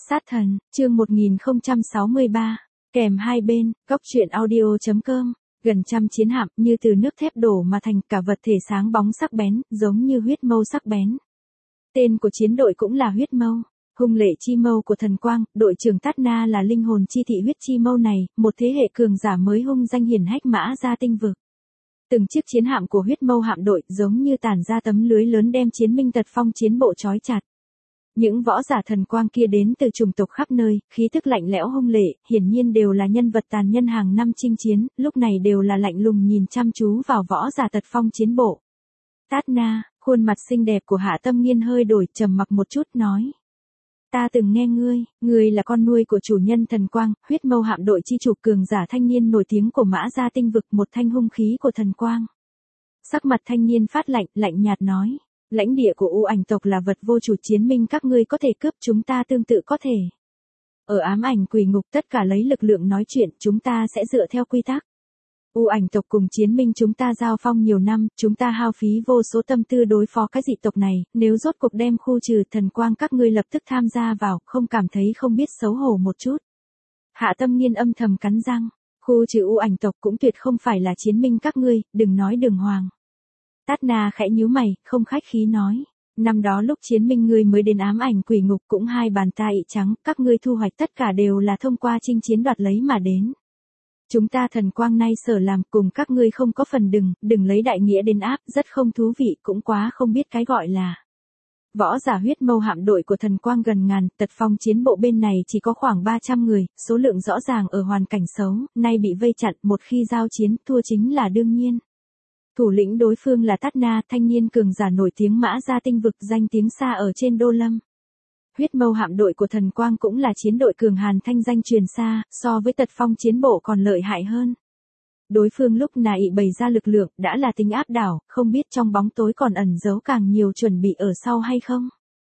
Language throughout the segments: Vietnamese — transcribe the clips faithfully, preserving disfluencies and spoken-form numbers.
Sát thần, chương một nghìn không trăm sáu mươi ba, kèm hai bên, góc truyện audio.com, gần trăm chiến hạm như từ nước thép đổ mà thành, cả vật thể sáng bóng sắc bén, giống như huyết mâu sắc bén. Tên của chiến đội cũng là huyết mâu, hung lệ chi mâu của thần quang, đội trưởng Tát Na là linh hồn chi thị huyết chi mâu này, một thế hệ cường giả mới hung danh hiển hách mã ra tinh vực. Từng chiếc chiến hạm của huyết mâu hạm đội giống như tản ra tấm lưới lớn đem chiến minh tật phong chiến bộ trói chặt. Những võ giả thần quang kia đến từ chủng tộc khắp nơi, khí thức lạnh lẽo hung lệ, hiển nhiên đều là nhân vật tàn nhân hàng năm chinh chiến, lúc này đều là lạnh lùng nhìn chăm chú vào võ giả tật phong chiến bộ. Tát Na, khuôn mặt xinh đẹp của Hạ Tâm Nghiên hơi đổi, trầm mặc một chút nói. Ta từng nghe ngươi, ngươi là con nuôi của chủ nhân thần quang, huyết mâu hạm đội chi chủ cường giả thanh niên nổi tiếng của mã gia tinh vực, một thanh hung khí của thần quang. Sắc mặt thanh niên phát lạnh, lạnh nhạt nói. Lãnh địa của U ảnh tộc là vật vô chủ, chiến minh các ngươi có thể cướp, chúng ta tương tự có thể. Ở ám ảnh quỷ ngục tất cả lấy lực lượng nói chuyện, chúng ta sẽ dựa theo quy tắc. U ảnh tộc cùng chiến minh chúng ta giao phong nhiều năm, chúng ta hao phí vô số tâm tư đối phó cái dị tộc này, nếu rốt cuộc đem khu trừ thần quang các ngươi lập tức tham gia vào, không cảm thấy không biết xấu hổ một chút. Hạ Tâm Nghiên âm thầm cắn răng, khu trừ U ảnh tộc cũng tuyệt không phải là chiến minh các ngươi, đừng nói đường hoàng. Tát Na khẽ nhíu mày, không khách khí nói. Năm đó lúc chiến minh ngươi mới đến ám ảnh quỷ ngục cũng hai bàn tay trắng, các ngươi thu hoạch tất cả đều là thông qua chinh chiến đoạt lấy mà đến. Chúng ta thần quang nay sở làm cùng các ngươi không có phần đừng, đừng lấy đại nghĩa đến áp, rất không thú vị, cũng quá không biết cái gọi là. Võ giả huyết mâu hạm đội của thần quang gần ngàn, tật phong chiến bộ bên này chỉ có khoảng ba trăm người, số lượng rõ ràng ở hoàn cảnh xấu, nay bị vây chặn, một khi giao chiến, thua chính là đương nhiên. Thủ lĩnh đối phương là Tát Na, thanh niên cường giả nổi tiếng mã ra tinh vực, danh tiếng xa ở trên đô lâm. Huyết mâu hạm đội của thần quang cũng là chiến đội cường hàn thanh danh truyền xa, so với tật phong chiến bộ còn lợi hại hơn. Đối phương lúc này bày ra lực lượng, đã là tính áp đảo, không biết trong bóng tối còn ẩn giấu càng nhiều chuẩn bị ở sau hay không.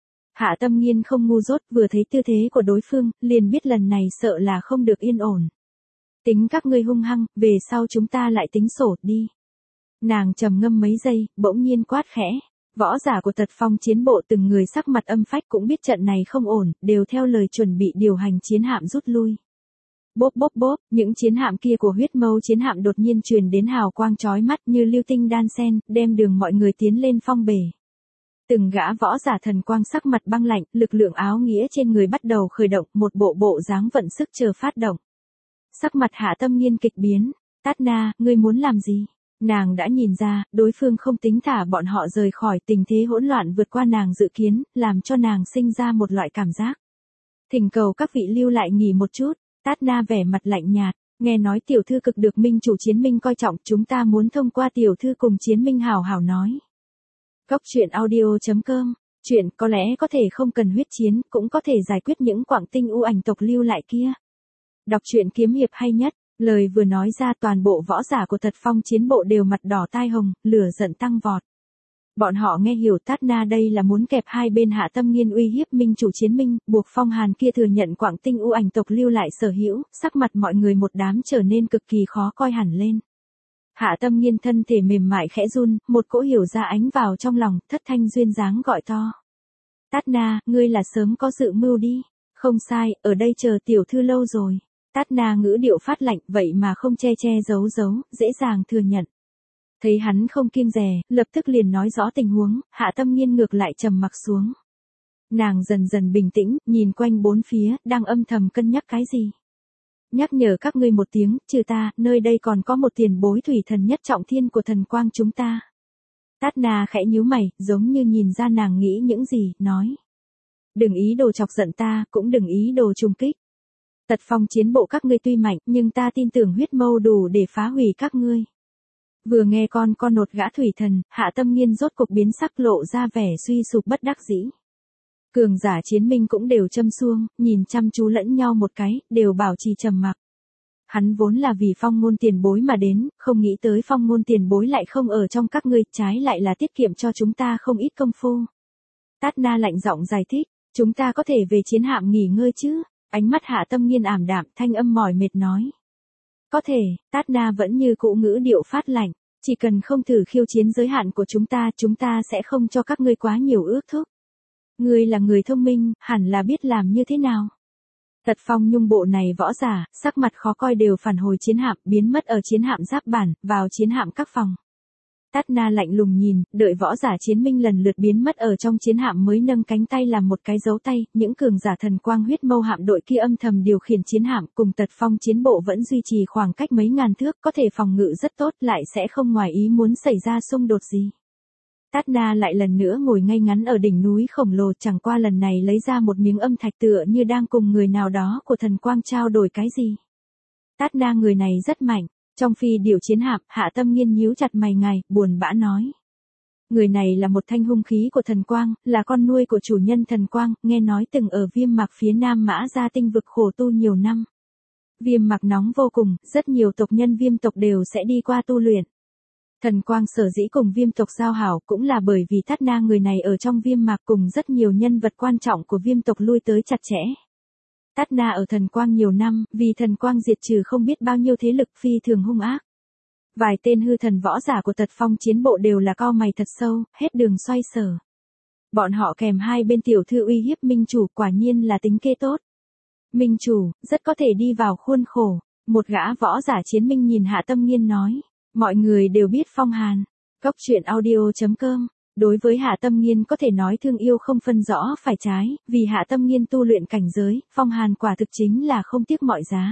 Hạ Tâm Nghiên không ngu dốt, vừa thấy tư thế của đối phương, liền biết lần này sợ là không được yên ổn. Tính các ngươi hung hăng, về sau chúng ta lại tính sổ đi. Nàng trầm ngâm mấy giây, bỗng nhiên quát khẽ. Võ giả của tật phong chiến bộ từng người sắc mặt âm phách cũng biết trận này không ổn, đều theo lời chuẩn bị điều hành chiến hạm rút lui. Bốp bốp bốp, những chiến hạm kia của huyết mâu chiến hạm đột nhiên truyền đến hào quang chói mắt như lưu tinh đan sen, đem đường mọi người tiến lên phong bể. Từng gã võ giả thần quang sắc mặt băng lạnh, lực lượng áo nghĩa trên người bắt đầu khởi động, một bộ bộ dáng vận sức chờ phát động. Sắc mặt Hạ Tâm Nghiên kịch biến. Tát Na, ngươi muốn làm gì? Nàng đã nhìn ra, đối phương không tính thả bọn họ rời khỏi, tình thế hỗn loạn vượt qua nàng dự kiến, làm cho nàng sinh ra một loại cảm giác. Thỉnh cầu các vị lưu lại nghỉ một chút. Tát Na vẻ mặt lạnh nhạt, nghe nói tiểu thư cực được minh chủ chiến minh coi trọng, chúng ta muốn thông qua tiểu thư cùng chiến minh hào hào nói. Góc truyện audio.com, chuyện có lẽ có thể không cần huyết chiến, cũng có thể giải quyết những quảng tinh u ảnh tộc lưu lại kia. Đọc truyện kiếm hiệp hay nhất. Lời vừa nói ra toàn bộ võ giả của tật phong chiến bộ đều mặt đỏ tai hồng, lửa giận tăng vọt. Bọn họ nghe hiểu Tát Na đây là muốn kẹp hai bên Hạ Tâm Nghiên uy hiếp minh chủ chiến minh, buộc Phong Hàn kia thừa nhận quảng tinh u ảnh tộc lưu lại sở hữu, sắc mặt mọi người một đám trở nên cực kỳ khó coi hẳn lên. Hạ Tâm Nghiên thân thể mềm mại khẽ run, một cỗ hiểu ra ánh vào trong lòng, thất thanh duyên dáng gọi to. Tát Na, ngươi là sớm có dự mưu đi. Không sai, ở đây chờ tiểu thư lâu rồi. Tát Na ngữ điệu phát lạnh, vậy mà không che che giấu giấu, dễ dàng thừa nhận. Thấy hắn không kiêng dè, lập tức liền nói rõ tình huống, Hạ Tâm Nghiên ngược lại trầm mặc xuống. Nàng dần dần bình tĩnh, nhìn quanh bốn phía, đang âm thầm cân nhắc cái gì. Nhắc nhở các ngươi một tiếng, trừ ta, nơi đây còn có một tiền bối thủy thần nhất trọng thiên của thần quang chúng ta. Tát Na khẽ nhíu mày, giống như nhìn ra nàng nghĩ những gì, nói. Đừng ý đồ chọc giận ta, cũng đừng ý đồ trùng kích. Tật phong chiến bộ các ngươi tuy mạnh, nhưng ta tin tưởng huyết mâu đủ để phá hủy các ngươi. Vừa nghe con con nột gã thủy thần, Hạ Tâm Nghiên rốt cục biến sắc lộ ra vẻ suy sụp bất đắc dĩ. Cường giả chiến minh cũng đều châm xuông, nhìn chăm chú lẫn nhau một cái, đều bảo trì trầm mặc. Hắn vốn là vì phong ngôn tiền bối mà đến, không nghĩ tới phong ngôn tiền bối lại không ở trong các ngươi, trái lại là tiết kiệm cho chúng ta không ít công phu. Tát Na lạnh giọng giải thích, chúng ta có thể về chiến hạm nghỉ ngơi chứ? Ánh mắt Hạ Tâm Nghiên ảm đạm, thanh âm mỏi mệt nói. Có thể, Tát Na vẫn như cũ ngữ điệu phát lạnh, chỉ cần không thử khiêu chiến giới hạn của chúng ta, chúng ta sẽ không cho các ngươi quá nhiều ước thúc. Ngươi là người thông minh, hẳn là biết làm như thế nào. Tật phong nhung bộ này võ giả, sắc mặt khó coi đều phản hồi chiến hạm, biến mất ở chiến hạm giáp bản, vào chiến hạm các phòng. Tát Na lạnh lùng nhìn, đợi võ giả chiến minh lần lượt biến mất ở trong chiến hạm mới nâng cánh tay làm một cái dấu tay, những cường giả thần quang huyết mâu hạm đội kia âm thầm điều khiển chiến hạm cùng tật phong chiến bộ vẫn duy trì khoảng cách mấy ngàn thước, có thể phòng ngự rất tốt, lại sẽ không ngoài ý muốn xảy ra xung đột gì. Tát Na lại lần nữa ngồi ngay ngắn ở đỉnh núi khổng lồ, chẳng qua lần này lấy ra một miếng âm thạch tựa như đang cùng người nào đó của thần quang trao đổi cái gì. Tát Na người này rất mạnh. Trong phi điều chiến hạm, Hạ Tâm Nghiên nhíu chặt mày ngài, buồn bã nói. Người này là một thanh hung khí của thần quang, là con nuôi của chủ nhân thần quang, nghe nói từng ở Viêm Mạc phía Nam Mã Gia tinh vực khổ tu nhiều năm. Viêm Mạc nóng vô cùng, rất nhiều tộc nhân Viêm tộc đều sẽ đi qua tu luyện. Thần quang sở dĩ cùng Viêm tộc giao hảo cũng là bởi vì Tát Na người này ở trong Viêm Mạc cùng rất nhiều nhân vật quan trọng của Viêm tộc lui tới chặt chẽ. Tát Na ở thần quang nhiều năm, vì thần quang diệt trừ không biết bao nhiêu thế lực phi thường hung ác. Vài tên hư thần võ giả của tật phong chiến bộ đều là cau mày thật sâu, hết đường xoay sở. Bọn họ kèm hai bên tiểu thư uy hiếp minh chủ, quả nhiên là tính kê tốt. Minh chủ, rất có thể đi vào khuôn khổ. Một gã võ giả chiến minh nhìn Hạ Tâm Nghiên nói. Mọi người đều biết Phong Hàn. Cốc truyện audio chấm com. Đối với Hạ Tâm Nghiên có thể nói thương yêu không phân rõ phải trái, vì Hạ Tâm Nghiên tu luyện cảnh giới, Phong Hàn quả thực chính là không tiếc mọi giá.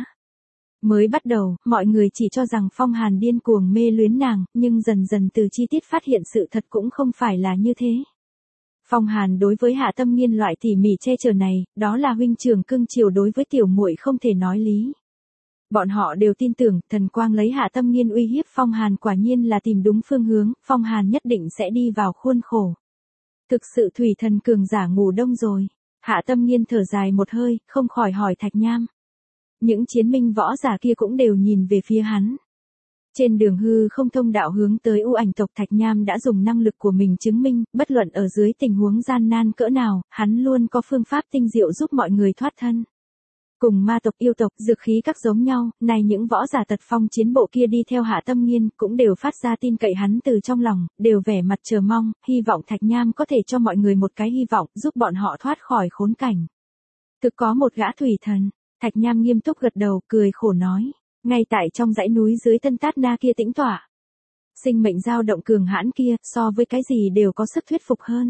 Mới bắt đầu, mọi người chỉ cho rằng Phong Hàn điên cuồng mê luyến nàng, nhưng dần dần từ chi tiết phát hiện sự thật cũng không phải là như thế. Phong Hàn đối với Hạ Tâm Nghiên loại tỉ mỉ che chở này, đó là huynh trưởng cưng chiều đối với tiểu muội không thể nói lý. Bọn họ đều tin tưởng, thần quang lấy Hạ Tâm Nghiên uy hiếp Phong Hàn quả nhiên là tìm đúng phương hướng, Phong Hàn nhất định sẽ đi vào khuôn khổ. Thực sự thủy thần cường giả ngủ đông rồi. Hạ Tâm Nghiên thở dài một hơi, không khỏi hỏi Thạch Nham. Những chiến minh võ giả kia cũng đều nhìn về phía hắn. Trên đường hư không thông đạo hướng tới U Ảnh tộc, Thạch Nham đã dùng năng lực của mình chứng minh, bất luận ở dưới tình huống gian nan cỡ nào, hắn luôn có phương pháp tinh diệu giúp mọi người thoát thân. Cùng ma tộc yêu tộc, dược khí các giống nhau, này những võ giả tật phong chiến bộ kia đi theo Hạ Tâm Nghiên, cũng đều phát ra tin cậy hắn từ trong lòng, đều vẻ mặt chờ mong, hy vọng Thạch Nham có thể cho mọi người một cái hy vọng, giúp bọn họ thoát khỏi khốn cảnh. Thực có một gã thủy thần, Thạch Nham nghiêm túc gật đầu, cười khổ nói, ngay tại trong dãy núi dưới thân Tát Na kia tĩnh tọa. Sinh mệnh dao động cường hãn kia, so với cái gì đều có sức thuyết phục hơn.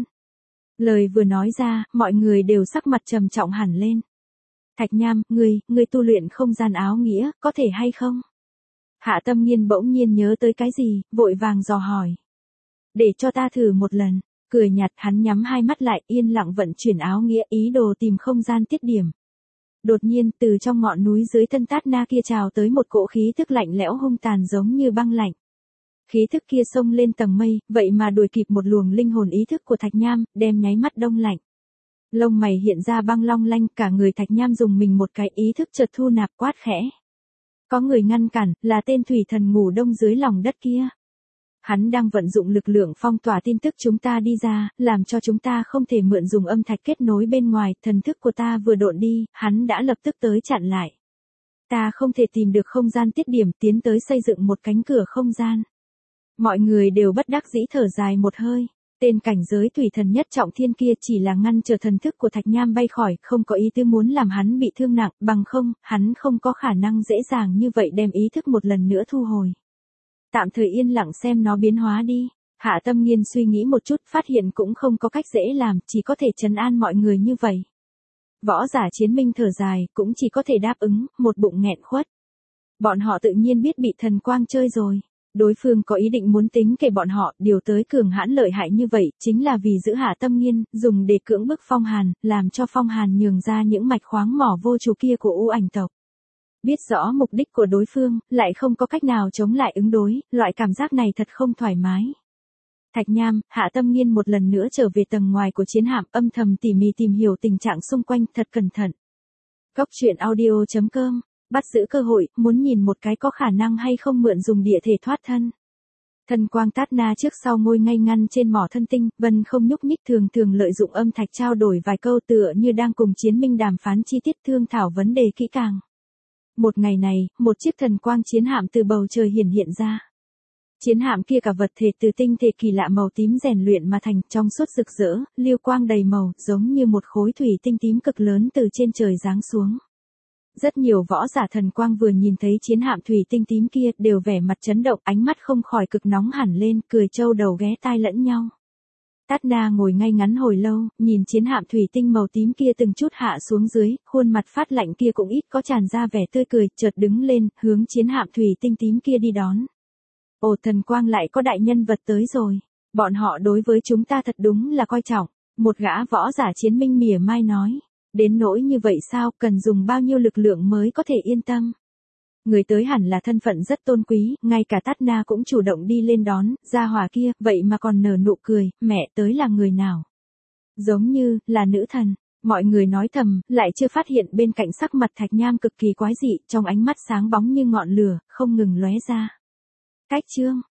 Lời vừa nói ra, mọi người đều sắc mặt trầm trọng hẳn lên. Thạch Nham, ngươi, ngươi tu luyện không gian áo nghĩa, có thể hay không? Hạ Tâm Nghiên bỗng nhiên nhớ tới cái gì, vội vàng dò hỏi. Để cho ta thử một lần, cười nhạt hắn nhắm hai mắt lại, yên lặng vận chuyển áo nghĩa, ý đồ tìm không gian tiết điểm. Đột nhiên, từ trong ngọn núi dưới thân Tát Na kia trào tới một cỗ khí thức lạnh lẽo hung tàn giống như băng lạnh. Khí thức kia xông lên tầng mây, vậy mà đuổi kịp một luồng linh hồn ý thức của Thạch Nham, đem nháy mắt đông lạnh. Lông mày hiện ra băng long lanh, cả người Thạch Nham dùng mình một cái, ý thức chợt thu nạp, quát khẽ. Có người ngăn cản, là tên thủy thần ngủ đông dưới lòng đất kia. Hắn đang vận dụng lực lượng phong tỏa tin tức chúng ta đi ra, làm cho chúng ta không thể mượn dùng âm thạch kết nối bên ngoài, thần thức của ta vừa độn đi, hắn đã lập tức tới chặn lại. Ta không thể tìm được không gian tiết điểm, tiến tới xây dựng một cánh cửa không gian. Mọi người đều bất đắc dĩ thở dài một hơi. Tên cảnh giới thủy thần nhất trọng thiên kia chỉ là ngăn trở thần thức của Thạch Nham bay khỏi, không có ý tư muốn làm hắn bị thương nặng, bằng không, hắn không có khả năng dễ dàng như vậy đem ý thức một lần nữa thu hồi. Tạm thời yên lặng xem nó biến hóa đi. Hạ Tâm Nghiên suy nghĩ một chút, phát hiện cũng không có cách dễ làm, chỉ có thể trấn an mọi người như vậy. Võ giả chiến minh thở dài, cũng chỉ có thể đáp ứng, một bụng nghẹn khuất. Bọn họ tự nhiên biết bị thần quang chơi rồi. Đối phương có ý định muốn tính kể bọn họ, điều tới cường hãn lợi hại như vậy, chính là vì giữ Hạ Tâm Nghiên, dùng để cưỡng bức Phong Hàn, làm cho Phong Hàn nhường ra những mạch khoáng mỏ vô chủ kia của U Ảnh tộc. Biết rõ mục đích của đối phương, lại không có cách nào chống lại ứng đối, loại cảm giác này thật không thoải mái. Thạch Nham, Hạ Tâm Nghiên một lần nữa trở về tầng ngoài của chiến hạm, âm thầm tỉ mỉ tìm hiểu tình trạng xung quanh, thật cẩn thận. Cốc truyện audio chấm com, bắt giữ cơ hội, muốn nhìn một cái có khả năng hay không mượn dùng địa thể thoát thân. Thần quang Tát Na trước sau ngồi ngay ngăn trên mỏ thân tinh, Vân không nhúc nhích, thường thường lợi dụng âm thạch trao đổi vài câu, tựa như đang cùng chiến minh đàm phán chi tiết, thương thảo vấn đề kỹ càng. Một ngày này, một chiếc thần quang chiến hạm từ bầu trời hiển hiện ra. Chiến hạm kia cả vật thể từ tinh thể kỳ lạ màu tím rèn luyện mà thành, trong suốt rực rỡ, lưu quang đầy màu, giống như một khối thủy tinh tím cực lớn từ trên trời giáng xuống. Rất nhiều võ giả thần quang vừa nhìn thấy chiến hạm thủy tinh tím kia đều vẻ mặt chấn động, ánh mắt không khỏi cực nóng hẳn lên, cười trâu đầu ghé tai lẫn nhau. Tát Na ngồi ngay ngắn hồi lâu, nhìn chiến hạm thủy tinh màu tím kia từng chút hạ xuống dưới, khuôn mặt phát lạnh kia cũng ít có tràn ra vẻ tươi cười, chợt đứng lên, hướng chiến hạm thủy tinh tím kia đi đón. Ồ, thần quang, lại có đại nhân vật tới rồi. Bọn họ đối với chúng ta thật đúng là coi trọng. Một gã võ giả chiến minh mỉa mai nói. Đến nỗi như vậy sao, cần dùng bao nhiêu lực lượng mới có thể yên tâm. Người tới hẳn là thân phận rất tôn quý, ngay cả Tát Na cũng chủ động đi lên đón, gia hỏa kia, vậy mà còn nở nụ cười, mẹ tới là người nào? Giống như, là nữ thần. Mọi người nói thầm, lại chưa phát hiện bên cạnh sắc mặt Thạch Nham cực kỳ quái dị, trong ánh mắt sáng bóng như ngọn lửa, không ngừng lóe ra. Cách chương.